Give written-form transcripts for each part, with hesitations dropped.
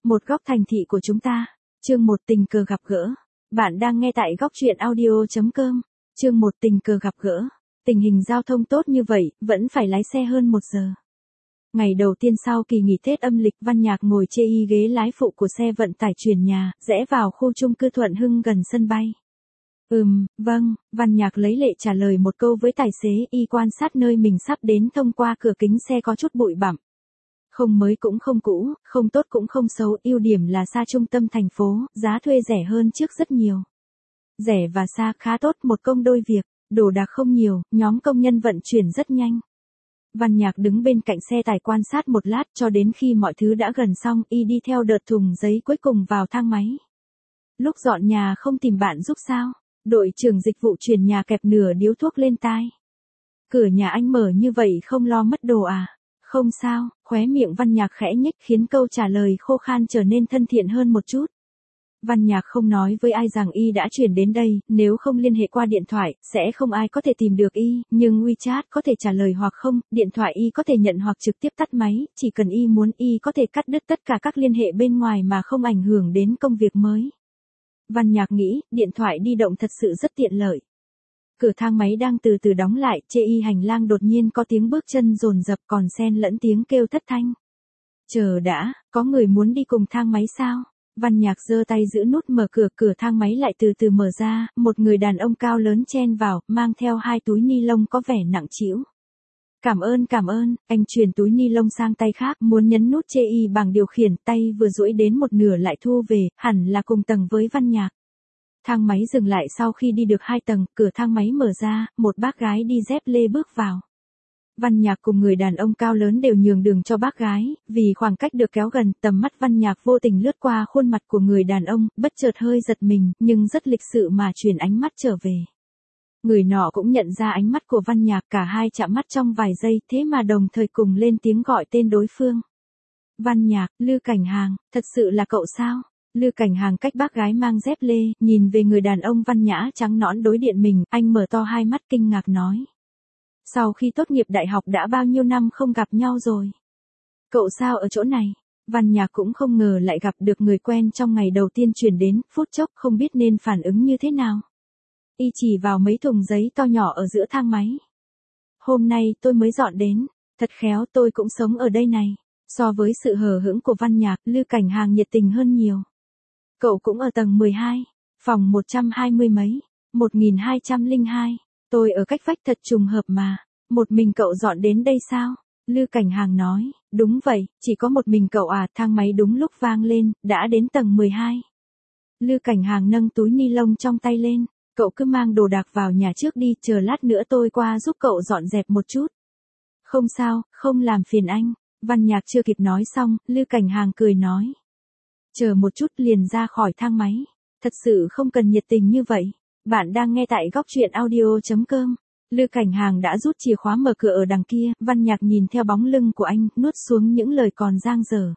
Một góc thành thị của chúng ta. Chương 1 tình cờ gặp gỡ. Bạn đang nghe tại góc truyện audio.com. Chương 1 tình cờ gặp gỡ. Tình hình giao thông tốt như vậy, vẫn phải lái xe hơn 1 giờ. Ngày đầu tiên sau kỳ nghỉ Tết âm lịch, Văn Nhạc ngồi chê y ghế lái phụ của xe vận tải chuyển nhà, rẽ vào khu chung cư Thuận Hưng gần sân bay. Vâng, Văn Nhạc lấy lệ trả lời một câu với tài xế. Y quan sát nơi mình sắp đến thông qua cửa kính xe có chút bụi bặm. Không mới cũng không cũ, không tốt cũng không xấu, ưu điểm là xa trung tâm thành phố, giá thuê rẻ hơn trước rất nhiều. Rẻ và xa khá tốt, một công đôi việc, đồ đạc không nhiều, nhóm công nhân vận chuyển rất nhanh. Văn Nhạc đứng bên cạnh xe tải quan sát một lát cho đến khi mọi thứ đã gần xong, y đi theo đợt thùng giấy cuối cùng vào thang máy. Lúc dọn nhà không tìm bạn giúp sao? Đội trưởng dịch vụ chuyển nhà kẹp nửa điếu thuốc lên tai. Cửa nhà anh mở như vậy không lo mất đồ à? Không sao, khóe miệng Văn Nhạc khẽ nhếch khiến câu trả lời khô khan trở nên thân thiện hơn một chút. Văn Nhạc không nói với ai rằng y đã chuyển đến đây, nếu không liên hệ qua điện thoại, sẽ không ai có thể tìm được y, nhưng WeChat có thể trả lời hoặc không, điện thoại y có thể nhận hoặc trực tiếp tắt máy, chỉ cần y muốn y có thể cắt đứt tất cả các liên hệ bên ngoài mà không ảnh hưởng đến công việc mới. Văn Nhạc nghĩ, điện thoại di động thật sự rất tiện lợi. Cửa thang máy đang từ từ đóng lại, chê y hành lang đột nhiên có tiếng bước chân dồn dập còn xen lẫn tiếng kêu thất thanh. Chờ đã, có người muốn đi cùng thang máy sao? Văn Nhạc giơ tay giữ nút mở cửa, cửa thang máy lại từ từ mở ra, một người đàn ông cao lớn chen vào, mang theo 2 túi ni lông có vẻ nặng trĩu. Cảm ơn, anh chuyển túi ni lông sang tay khác, muốn nhấn nút chê y bằng điều khiển, tay vừa duỗi đến một nửa lại thu về, hẳn là cùng tầng với Văn Nhạc. Thang máy dừng lại sau khi đi được 2 tầng, cửa thang máy mở ra, một bác gái đi dép lê bước vào. Văn Nhạc cùng người đàn ông cao lớn đều nhường đường cho bác gái, vì khoảng cách được kéo gần, tầm mắt Văn Nhạc vô tình lướt qua khuôn mặt của người đàn ông, bất chợt hơi giật mình, nhưng rất lịch sự mà chuyển ánh mắt trở về. Người nọ cũng nhận ra ánh mắt của Văn Nhạc, cả hai chạm mắt trong vài giây, thế mà đồng thời cùng lên tiếng gọi tên đối phương. Văn Nhạc, Lư Cảnh Hàng, thật sự là cậu sao? Lư Cảnh Hàng cách bác gái mang dép lê, nhìn về người đàn ông văn nhã trắng nõn đối diện mình, anh mở to hai mắt kinh ngạc nói. Sau khi tốt nghiệp đại học đã bao nhiêu năm không gặp nhau rồi? Cậu sao ở chỗ này? Văn Nhạc cũng không ngờ lại gặp được người quen trong ngày đầu tiên chuyển đến, phút chốc không biết nên phản ứng như thế nào. Y chỉ vào mấy thùng giấy to nhỏ ở giữa thang máy. Hôm nay tôi mới dọn đến, thật khéo tôi cũng sống ở đây này. So với sự hờ hững của Văn Nhạc, Lư Cảnh Hàng nhiệt tình hơn nhiều. Cậu cũng ở tầng 12, phòng 120 mấy, 1202. Tôi ở cách vách thật trùng hợp mà. Một mình cậu dọn đến đây sao? Lư Cảnh Hàng nói, đúng vậy, chỉ có một mình cậu à, thang máy đúng lúc vang lên, đã đến tầng 12. Lư Cảnh Hàng nâng túi ni lông trong tay lên, cậu cứ mang đồ đạc vào nhà trước đi, chờ lát nữa tôi qua giúp cậu dọn dẹp một chút. Không sao, không làm phiền anh. Văn Nhạc chưa kịp nói xong, Lư Cảnh Hàng cười nói. Chờ một chút liền ra khỏi thang máy. Thật sự không cần nhiệt tình như vậy. Bạn đang nghe tại góc truyện audio.com. Lư Cảnh Hàng đã rút chìa khóa mở cửa ở đằng kia. Văn Nhạc nhìn theo bóng lưng của anh, nuốt xuống những lời còn dang dở.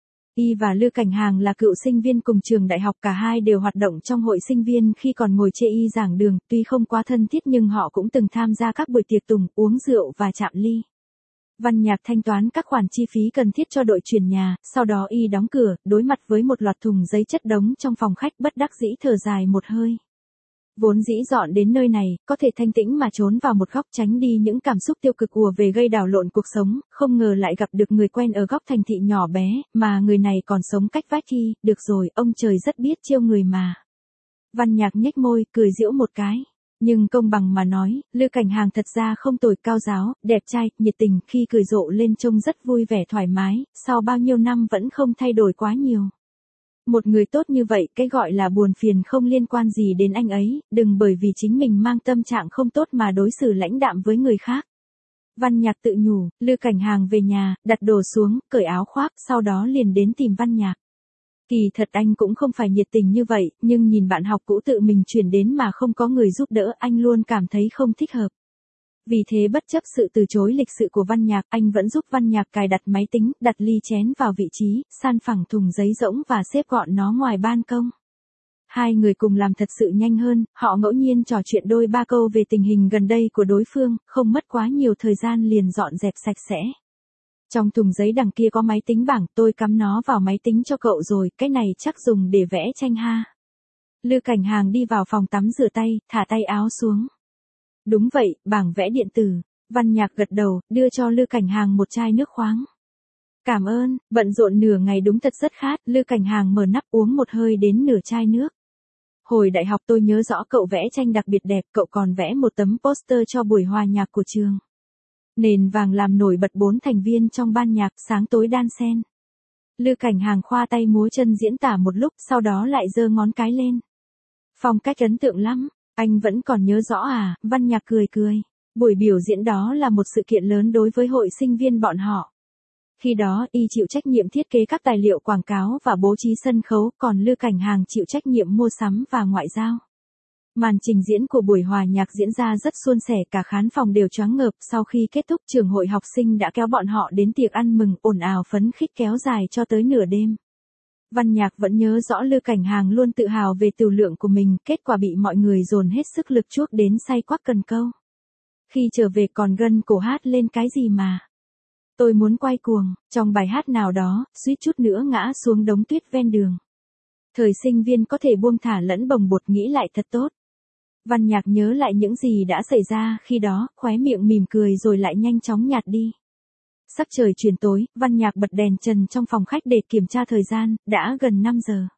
Y và Lư Cảnh Hàng là cựu sinh viên cùng trường đại học, cả hai đều hoạt động trong hội sinh viên khi còn ngồi chê y giảng đường, tuy không quá thân thiết nhưng họ cũng từng tham gia các buổi tiệc tùng, uống rượu và chạm ly. Văn Nhạc thanh toán các khoản chi phí cần thiết cho đội chuyển nhà, sau đó y đóng cửa, đối mặt với một loạt thùng giấy chất đống trong phòng khách, bất đắc dĩ thở dài một hơi. Vốn dĩ dọn đến nơi này, có thể thanh tĩnh mà trốn vào một góc tránh đi những cảm xúc tiêu cực ùa về gây đảo lộn cuộc sống, không ngờ lại gặp được người quen ở góc thành thị nhỏ bé, mà người này còn sống cách vách thi, được rồi, ông trời rất biết chiêu người mà. Văn Nhạc nhếch môi, cười giễu một cái. Nhưng công bằng mà nói, Lư Cảnh Hàng thật ra không tồi, cao giáo, đẹp trai, nhiệt tình, khi cười rộ lên trông rất vui vẻ thoải mái, sau bao nhiêu năm vẫn không thay đổi quá nhiều. Một người tốt như vậy, cái gọi là buồn phiền không liên quan gì đến anh ấy, đừng bởi vì chính mình mang tâm trạng không tốt mà đối xử lãnh đạm với người khác. Văn Nhạc tự nhủ, Lư Cảnh Hàng về nhà, đặt đồ xuống, cởi áo khoác, sau đó liền đến tìm Văn Nhạc. Kỳ thật anh cũng không phải nhiệt tình như vậy, nhưng nhìn bạn học cũ tự mình chuyển đến mà không có người giúp đỡ, anh luôn cảm thấy không thích hợp. Vì thế bất chấp sự từ chối lịch sự của Văn Nhạc, anh vẫn giúp Văn Nhạc cài đặt máy tính, đặt ly chén vào vị trí, san phẳng thùng giấy rỗng và xếp gọn nó ngoài ban công. Hai người cùng làm thật sự nhanh hơn, họ ngẫu nhiên trò chuyện đôi ba câu về tình hình gần đây của đối phương, không mất quá nhiều thời gian liền dọn dẹp sạch sẽ. Trong thùng giấy đằng kia có máy tính bảng, tôi cắm nó vào máy tính cho cậu rồi, cái này chắc dùng để vẽ tranh ha. Lư Cảnh Hàng đi vào phòng tắm rửa tay, thả tay áo xuống. Đúng vậy, bảng vẽ điện tử. Văn Nhạc gật đầu, đưa cho Lư Cảnh Hàng một chai nước khoáng. Cảm ơn, bận rộn nửa ngày đúng thật rất khát, Lư Cảnh Hàng mở nắp uống một hơi đến nửa chai nước. Hồi đại học tôi nhớ rõ cậu vẽ tranh đặc biệt đẹp, cậu còn vẽ một tấm poster cho buổi hòa nhạc của trường. Nền vàng làm nổi bật 4 thành viên trong ban nhạc, sáng tối đan xen. Lư Cảnh Hàng khoa tay múa chân diễn tả một lúc, sau đó lại giơ ngón cái lên. Phong cách ấn tượng lắm, anh vẫn còn nhớ rõ à? Văn Nhạc cười cười. Buổi biểu diễn đó là một sự kiện lớn đối với hội sinh viên bọn họ. Khi đó y chịu trách nhiệm thiết kế các tài liệu quảng cáo và bố trí sân khấu, còn Lư Cảnh Hàng chịu trách nhiệm mua sắm và ngoại giao. Màn trình diễn của buổi hòa nhạc diễn ra rất suôn sẻ, cả khán phòng đều choáng ngợp. Sau khi kết thúc, trường hội học sinh đã kéo bọn họ đến tiệc ăn mừng, ồn ào phấn khích kéo dài cho tới nửa đêm. Văn Nhạc vẫn nhớ rõ Lư Cảnh Hàng luôn tự hào về tửu lượng của mình, kết quả bị mọi người dồn hết sức lực chuốc đến say quắc cần câu. Khi trở về còn gân cổ hát lên cái gì mà. Tôi muốn quay cuồng, trong bài hát nào đó, suýt chút nữa ngã xuống đống tuyết ven đường. Thời sinh viên có thể buông thả lẫn bồng bột, nghĩ lại thật tốt. Văn Nhạc nhớ lại những gì đã xảy ra khi đó, khóe miệng mỉm cười rồi lại nhanh chóng nhạt đi. Sắc trời chuyển tối, Văn Nhạc bật đèn trần trong phòng khách để kiểm tra thời gian, đã gần 5 giờ.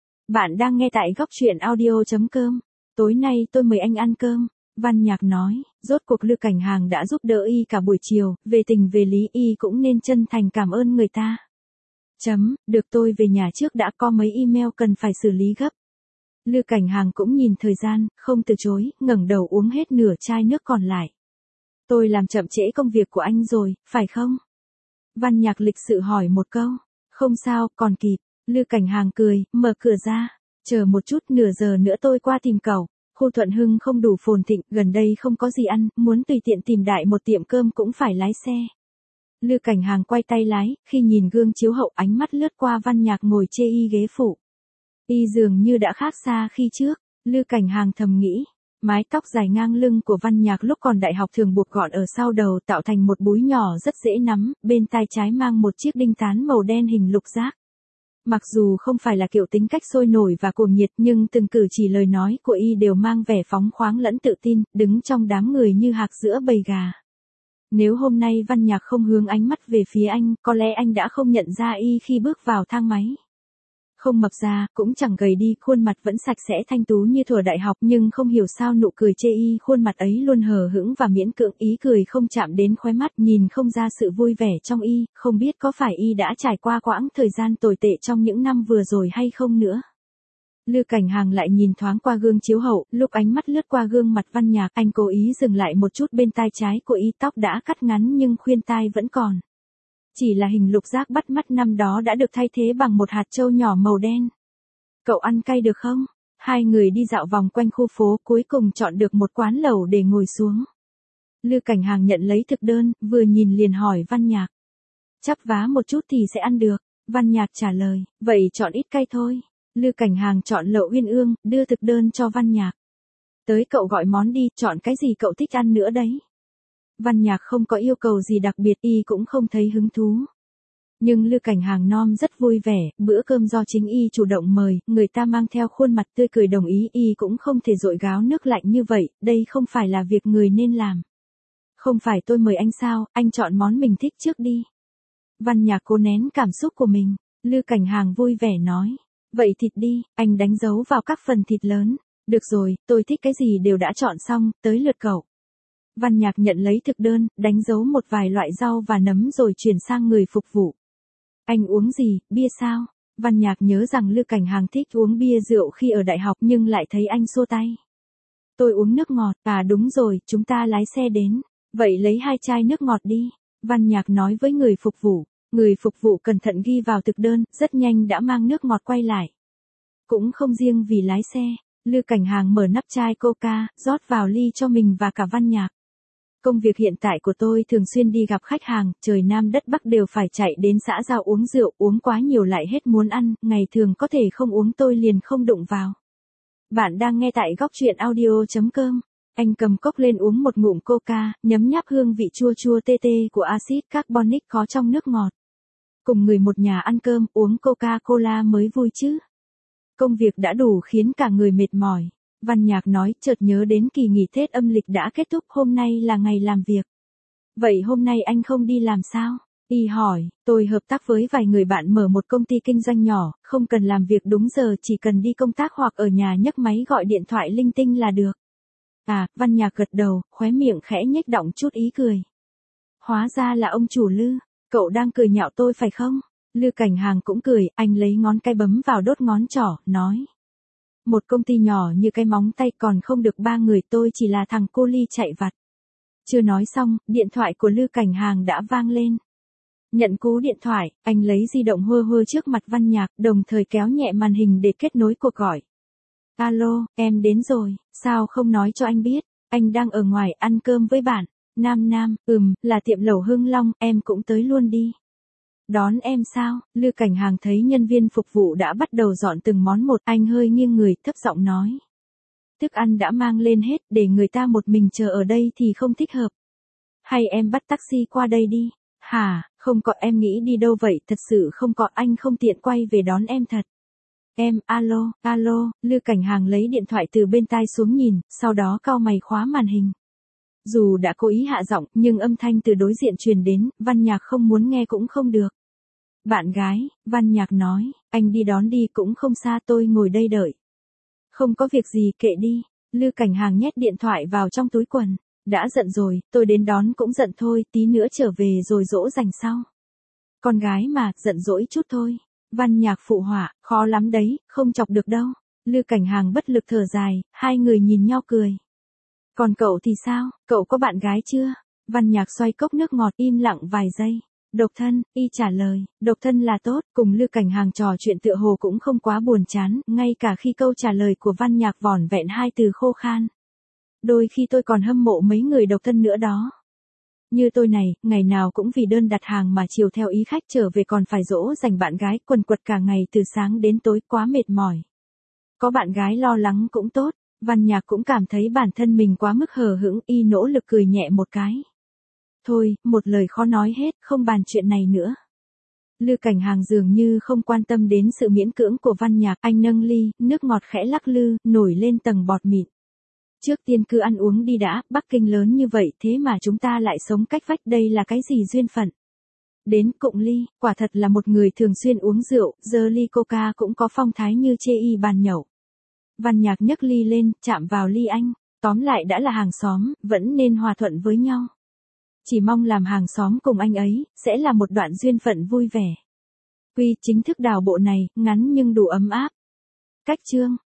Bạn đang nghe tại Góc Chuyện Audio.com. Tối nay tôi mời anh ăn cơm. Văn Nhạc nói, rốt cuộc Lư Cảnh Hàng đã giúp đỡ y cả buổi chiều, về tình về lý y cũng nên chân thành cảm ơn người ta. Được, tôi về nhà trước đã, có mấy email cần phải xử lý gấp. Lư Cảnh Hàng cũng nhìn thời gian, không từ chối, ngẩng đầu uống hết nửa chai nước còn lại. Tôi làm chậm trễ công việc của anh rồi, phải không? Văn Nhạc lịch sự hỏi một câu. Không sao, còn kịp. Lư Cảnh Hàng cười, mở cửa ra. Chờ một chút, nửa giờ nữa tôi qua tìm cậu. Khu Thuận Hưng không đủ phồn thịnh, gần đây không có gì ăn, muốn tùy tiện tìm đại một tiệm cơm cũng phải lái xe. Lư Cảnh Hàng quay tay lái, khi nhìn gương chiếu hậu ánh mắt lướt qua Văn Nhạc ngồi chê y ghế phụ. Y dường như đã khác xa khi trước, Lư Cảnh Hàng thầm nghĩ. Mái tóc dài ngang lưng của Văn Nhạc lúc còn đại học thường buộc gọn ở sau đầu tạo thành một búi nhỏ rất dễ nắm, bên tai trái mang một chiếc đinh tán màu đen hình lục giác. Mặc dù không phải là kiểu tính cách sôi nổi và cuồng nhiệt nhưng từng cử chỉ lời nói của y đều mang vẻ phóng khoáng lẫn tự tin, đứng trong đám người như hạc giữa bầy gà. Nếu hôm nay Văn Nhạc không hướng ánh mắt về phía anh, có lẽ anh đã không nhận ra y khi bước vào thang máy. Không mập ra, cũng chẳng gầy đi, khuôn mặt vẫn sạch sẽ thanh tú như thuở đại học, nhưng không hiểu sao nụ cười chê y khuôn mặt ấy luôn hờ hững và miễn cưỡng, ý cười không chạm đến khóe mắt, nhìn không ra sự vui vẻ trong y, không biết có phải y đã trải qua quãng thời gian tồi tệ trong những năm vừa rồi hay không nữa. Lư Cảnh Hàng lại nhìn thoáng qua gương chiếu hậu, lúc ánh mắt lướt qua gương mặt Văn Nhạc, anh cố ý dừng lại một chút bên tai trái của y, tóc đã cắt ngắn nhưng khuyên tai vẫn còn. Chỉ là hình lục giác bắt mắt năm đó đã được thay thế bằng một hạt châu nhỏ màu đen. Cậu ăn cay được không? Hai người đi dạo vòng quanh khu phố, cuối cùng chọn được một quán lẩu để ngồi xuống. Lư Cảnh Hàng nhận lấy thực đơn, vừa nhìn liền hỏi Văn Nhạc. Chắp vá một chút thì sẽ ăn được. Văn Nhạc trả lời, vậy chọn ít cay thôi. Lư Cảnh Hàng chọn lẩu uyên ương, đưa thực đơn cho Văn Nhạc. Tới cậu gọi món đi, chọn cái gì cậu thích ăn nữa đấy. Văn Nhạc không có yêu cầu gì đặc biệt, y cũng không thấy hứng thú. Nhưng Lư Cảnh Hàng nom rất vui vẻ, bữa cơm do chính y chủ động mời, người ta mang theo khuôn mặt tươi cười đồng ý, y cũng không thể dội gáo nước lạnh như vậy, đây không phải là việc người nên làm. Không phải tôi mời anh sao, anh chọn món mình thích trước đi. Văn Nhạc cố nén cảm xúc của mình, Lư Cảnh Hàng vui vẻ nói. Vậy thịt đi, anh đánh dấu vào các phần thịt lớn. Được rồi, tôi thích cái gì đều đã chọn xong, tới lượt cậu. Văn Nhạc nhận lấy thực đơn, đánh dấu một vài loại rau và nấm rồi chuyển sang người phục vụ. Anh uống gì, bia sao? Văn Nhạc nhớ rằng Lư Cảnh Hàng thích uống bia rượu khi ở đại học nhưng lại thấy anh xua tay. Tôi uống nước ngọt, à đúng rồi, chúng ta lái xe đến. Vậy lấy 2 chai nước ngọt đi. Văn Nhạc nói với người phục vụ. Người phục vụ cẩn thận ghi vào thực đơn, rất nhanh đã mang nước ngọt quay lại. Cũng không riêng vì lái xe, Lư Cảnh Hàng mở nắp chai Coca, rót vào ly cho mình và cả Văn Nhạc. Công việc hiện tại của tôi thường xuyên đi gặp khách hàng, trời Nam đất Bắc đều phải chạy đến xã giao uống rượu, uống quá nhiều lại hết muốn ăn, ngày thường có thể không uống tôi liền không đụng vào. Bạn đang nghe tại Góc Chuyện Audio.com. Anh cầm cốc lên uống một ngụm coca, nhấm nháp hương vị chua chua tê tê của axit carbonic có trong nước ngọt. Cùng người một nhà ăn cơm, uống Coca-Cola mới vui chứ. Công việc đã đủ khiến cả người mệt mỏi. Văn Nhạc nói, chợt nhớ đến kỳ nghỉ Tết âm lịch đã kết thúc, hôm nay là ngày làm việc. Vậy hôm nay anh không đi làm sao? Y hỏi, tôi hợp tác với vài người bạn mở một công ty kinh doanh nhỏ, không cần làm việc đúng giờ, chỉ cần đi công tác hoặc ở nhà nhấc máy gọi điện thoại linh tinh là được. À, Văn Nhạc gật đầu, khóe miệng khẽ nhếch động chút ý cười. Hóa ra là ông chủ Lư, cậu đang cười nhạo tôi phải không? Lư Cảnh Hàng cũng cười, anh lấy ngón cái bấm vào đốt ngón trỏ, nói. Một công ty nhỏ như cái móng tay còn không được 3 người, tôi chỉ là thằng cô ly chạy vặt. Chưa nói xong, điện thoại của Lư Cảnh Hàng đã vang lên. Nhận cú điện thoại, anh lấy di động hơ hơ trước mặt Văn Nhạc, đồng thời kéo nhẹ màn hình để kết nối cuộc gọi. Alo, em đến rồi, sao không nói cho anh biết, anh đang ở ngoài ăn cơm với bạn. Nam, là tiệm lẩu Hưng Long, em cũng tới luôn đi. Đón em sao? Lư Cảnh Hàng thấy nhân viên phục vụ đã bắt đầu dọn từng món một, anh hơi nghiêng người, thấp giọng nói. Thức ăn đã mang lên hết, để người ta một mình chờ ở đây thì không thích hợp. Hay em bắt taxi qua đây đi. Hả, không có, em nghĩ đi đâu vậy, thật sự không có, anh không tiện quay về đón em thật. Em, alo, Lư Cảnh Hàng lấy điện thoại từ bên tai xuống nhìn, sau đó cau mày khóa màn hình. Dù đã cố ý hạ giọng, nhưng âm thanh từ đối diện truyền đến, Văn Nhạc không muốn nghe cũng không được. Bạn gái, Văn Nhạc nói, anh đi đón đi cũng không xa, tôi ngồi đây đợi. Không có việc gì, kệ đi. Lư Cảnh Hàng nhét điện thoại vào trong túi quần. Đã giận rồi, tôi đến đón cũng giận thôi, tí nữa trở về rồi dỗ dành sau. Con gái mà, giận dỗi chút thôi. Văn Nhạc phụ họa, khó lắm đấy, không chọc được đâu. Lư Cảnh Hàng bất lực thở dài, hai người nhìn nhau cười. Còn cậu thì sao, cậu có bạn gái chưa? Văn Nhạc xoay cốc nước ngọt im lặng vài giây. Độc thân, y trả lời, độc thân là tốt, cùng Lư Cảnh Hàng trò chuyện tựa hồ cũng không quá buồn chán, ngay cả khi câu trả lời của Văn Nhạc vỏn vẹn hai từ khô khan. Đôi khi tôi còn hâm mộ mấy người độc thân nữa đó. Như tôi này, ngày nào cũng vì đơn đặt hàng mà chiều theo ý khách trở về còn phải dỗ dành bạn gái, quần quật cả ngày từ sáng đến tối, quá mệt mỏi. Có bạn gái lo lắng cũng tốt. Văn Nhạc cũng cảm thấy bản thân mình quá mức hờ hững, y nỗ lực cười nhẹ một cái. Thôi, một lời khó nói hết, không bàn chuyện này nữa. Lư Cảnh Hàng dường như không quan tâm đến sự miễn cưỡng của Văn Nhạc, anh nâng ly, nước ngọt khẽ lắc lư, nổi lên tầng bọt mịn. Trước tiên cứ ăn uống đi đã, Bắc Kinh lớn như vậy thế mà chúng ta lại sống cách vách, đây là cái gì duyên phận. Đến cụng ly, quả thật là một người thường xuyên uống rượu, giờ ly coca cũng có phong thái như chê y bàn nhậu. Văn Nhạc nhấc ly lên, chạm vào ly anh, tóm lại đã là hàng xóm, vẫn nên hòa thuận với nhau. Chỉ mong làm hàng xóm cùng anh ấy, sẽ là một đoạn duyên phận vui vẻ. Quy chính thức đào bộ này, ngắn nhưng đủ ấm áp. Cách chương